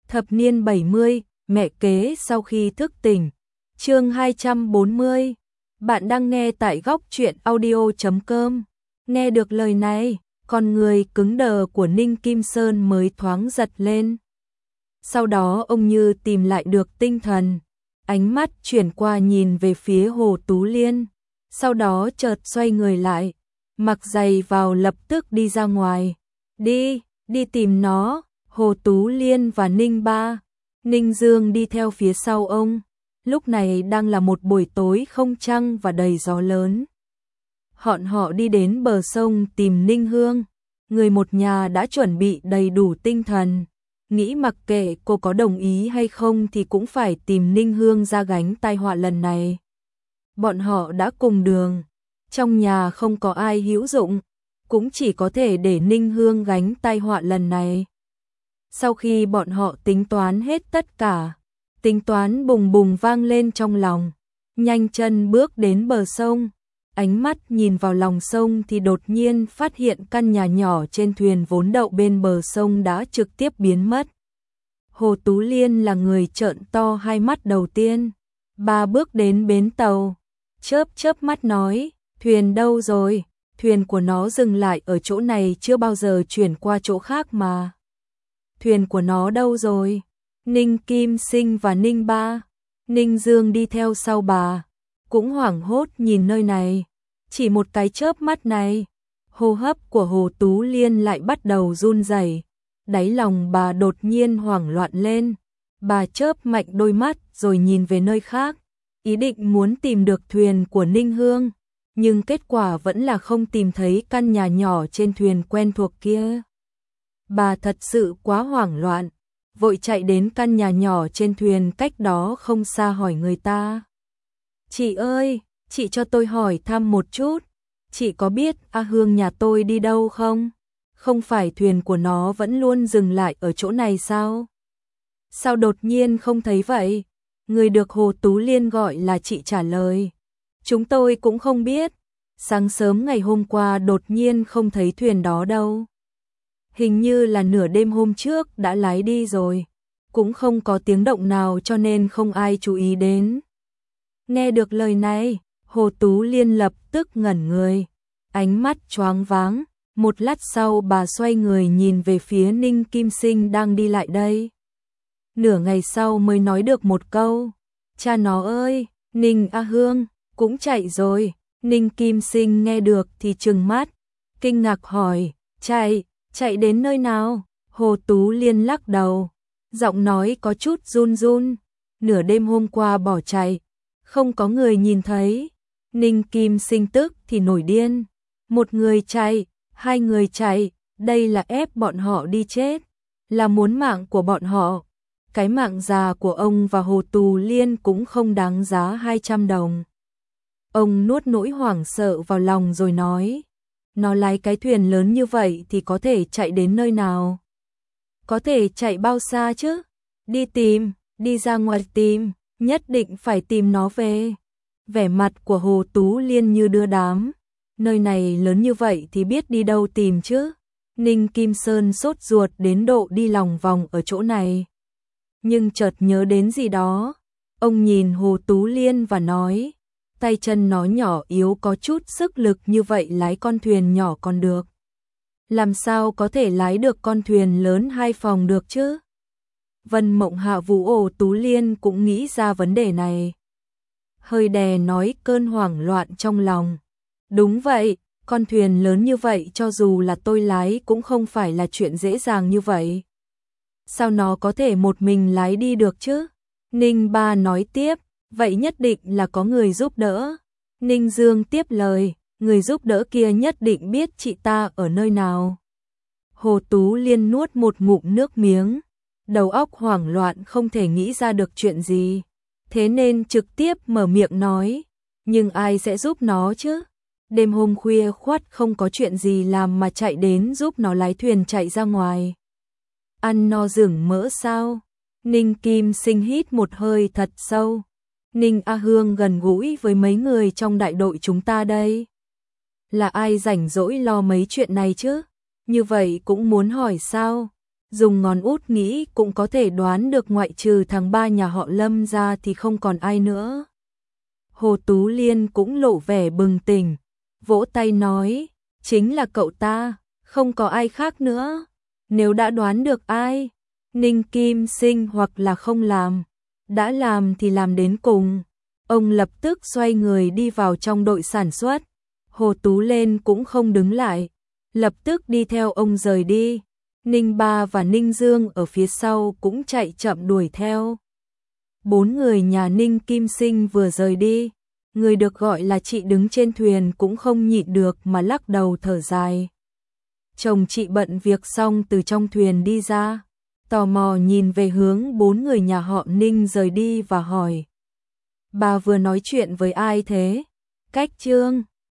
Thập niên 70, mẹ kế sau khi thức tỉnh. Chương 240. Bạn đang nghe tại góc truyện audio.com. Nghe được lời này, con người cứng đờ của Ninh Kim Sơn mới thoáng giật lên. Sau đó ông như tìm lại được tinh thần, ánh mắt chuyển qua nhìn về phía Hồ Tú Liên, sau đó chợt xoay người lại, mặc giày vào lập tức đi ra ngoài. Đi tìm nó. Hồ Tú Liên và Ninh Dương đi theo phía sau ông. Lúc này đang là một buổi tối không trăng và đầy gió lớn. Họ đi đến bờ sông tìm Ninh Hương. Người một nhà đã chuẩn bị đầy đủ tinh thần, nghĩ mặc kệ cô có đồng ý hay không thì cũng phải tìm Ninh Hương ra gánh tai họa lần này. Bọn họ đã cùng đường, trong nhà không có ai hữu dụng, cũng chỉ có thể để Ninh Hương gánh tai họa lần này. Sau khi bọn họ tính toán hết tất cả, tính toán bùng bùng vang lên trong lòng, nhanh chân bước đến bờ sông, ánh mắt nhìn vào lòng sông thì đột nhiên phát hiện căn nhà nhỏ trên thuyền vốn đậu bên bờ sông đã trực tiếp biến mất. Hồ Tú Liên là người trợn to hai mắt đầu tiên. Bà bước đến bến tàu, chớp mắt nói, thuyền đâu rồi? Thuyền của nó dừng lại ở chỗ này chưa bao giờ chuyển qua chỗ khác mà. Thuyền của nó đâu rồi? Ninh Kim Sinh và Ninh Dương đi theo sau bà, cũng hoảng hốt nhìn nơi này. Chỉ một cái chớp mắt này, hô hấp của Hồ Tú Liên lại bắt đầu run rẩy, đáy lòng bà đột nhiên hoảng loạn lên. Bà chớp mạnh đôi mắt rồi nhìn về nơi khác, ý định muốn tìm được thuyền của Ninh Hương, nhưng kết quả vẫn là không tìm thấy căn nhà nhỏ trên thuyền quen thuộc kia. Bà thật sự quá hoảng loạn, vội chạy đến căn nhà nhỏ trên thuyền cách đó không xa hỏi người ta. Chị ơi, chị cho tôi hỏi thăm một chút, chị có biết A Hương nhà tôi đi đâu không? Không phải thuyền của nó vẫn luôn dừng lại ở chỗ này sao? Sao đột nhiên không thấy vậy? Người được Hồ Tú Liên gọi là chị trả lời. Chúng tôi cũng không biết, sáng sớm ngày hôm qua đột nhiên không thấy thuyền đó đâu. Hình như là nửa đêm hôm trước đã lái đi rồi, cũng không có tiếng động nào cho nên không ai chú ý đến. Nghe được lời này, Hồ Tú Liên lập tức ngẩn người, ánh mắt choáng váng. Một lát sau bà xoay người nhìn về phía Ninh Kim Sinh đang đi lại đây. Nửa ngày sau mới nói được một câu, cha nó ơi, Ninh A Hương cũng chạy rồi. Ninh Kim Sinh nghe được thì trừng mắt, kinh ngạc hỏi, chạy đến nơi nào? Hồ Tú Liên lắc đầu, giọng nói có chút run. Nửa đêm hôm qua bỏ chạy, không có người nhìn thấy. Ninh Kim Sinh tức thì nổi điên, một người chạy, hai người chạy, đây là ép bọn họ đi chết, là muốn mạng của bọn họ. Cái mạng già của ông và Hồ Tú Liên cũng không đáng giá 200 đồng. Ông nuốt nỗi hoảng sợ vào lòng rồi nói, nó lái cái thuyền lớn như vậy thì có thể chạy đến nơi nào? Có thể chạy bao xa chứ? Đi ra ngoài tìm, nhất định phải tìm nó về. Vẻ mặt của Hồ Tú Liên như đưa đám, nơi này lớn như vậy thì biết đi đâu tìm chứ? Ninh Kim Sơn sốt ruột đến độ đi lòng vòng ở chỗ này. Nhưng chợt nhớ đến gì đó, ông nhìn Hồ Tú Liên và nói, tay chân nó nhỏ yếu có chút sức lực như vậy lái con thuyền nhỏ còn được. Làm sao có thể lái được con thuyền lớn 2 phòng được chứ? Vân Mộng Hạ Vũ Hồ Tú Liên cũng nghĩ ra vấn đề này. Hơi đè nói cơn hoảng loạn trong lòng. Đúng vậy, con thuyền lớn như vậy cho dù là tôi lái cũng không phải là chuyện dễ dàng như vậy. Sao nó có thể một mình lái đi được chứ? Ninh Ba nói tiếp, vậy nhất định là có người giúp đỡ. Ninh Dương tiếp lời, người giúp đỡ kia nhất định biết chị ta ở nơi nào. Hồ Tú Liên nuốt một ngụm nước miếng, đầu óc hoảng loạn không thể nghĩ ra được chuyện gì. Thế nên trực tiếp mở miệng nói, nhưng ai sẽ giúp nó chứ? Đêm hôm khuya khoắt không có chuyện gì làm mà chạy đến giúp nó lái thuyền chạy ra ngoài. Ăn no rừng mỡ sao? Ninh Kim Sinh hít một hơi thật sâu. Ninh A Hương gần gũi với mấy người trong đại đội chúng ta đây. Là ai rảnh rỗi lo mấy chuyện này chứ? Như vậy cũng muốn hỏi sao? dùng ngón út nghĩ cũng có thể đoán được ngoại trừ thằng ba nhà họ Lâm ra thì không còn ai nữa. Hồ Tú Liên cũng lộ vẻ bừng tỉnh, vỗ tay nói, chính là cậu ta, không có ai khác nữa. Nếu đã đoán được ai, Ninh Kim Sinh hoặc là không làm, đã làm thì làm đến cùng. Ông lập tức xoay người đi vào trong đội sản xuất. Hồ Tú Liên cũng không đứng lại, lập tức đi theo ông rời đi. Ninh Ba và Ninh Dương ở phía sau cũng chạy chậm đuổi theo. 4 người nhà Ninh Kim Sinh vừa rời đi, người được gọi là chị đứng trên thuyền cũng không nhịn được mà lắc đầu thở dài. Chồng chị bận việc xong từ trong thuyền đi ra, tò mò nhìn về hướng 4 người nhà họ Ninh rời đi và hỏi: bà vừa nói chuyện với ai thế? Cách Trương.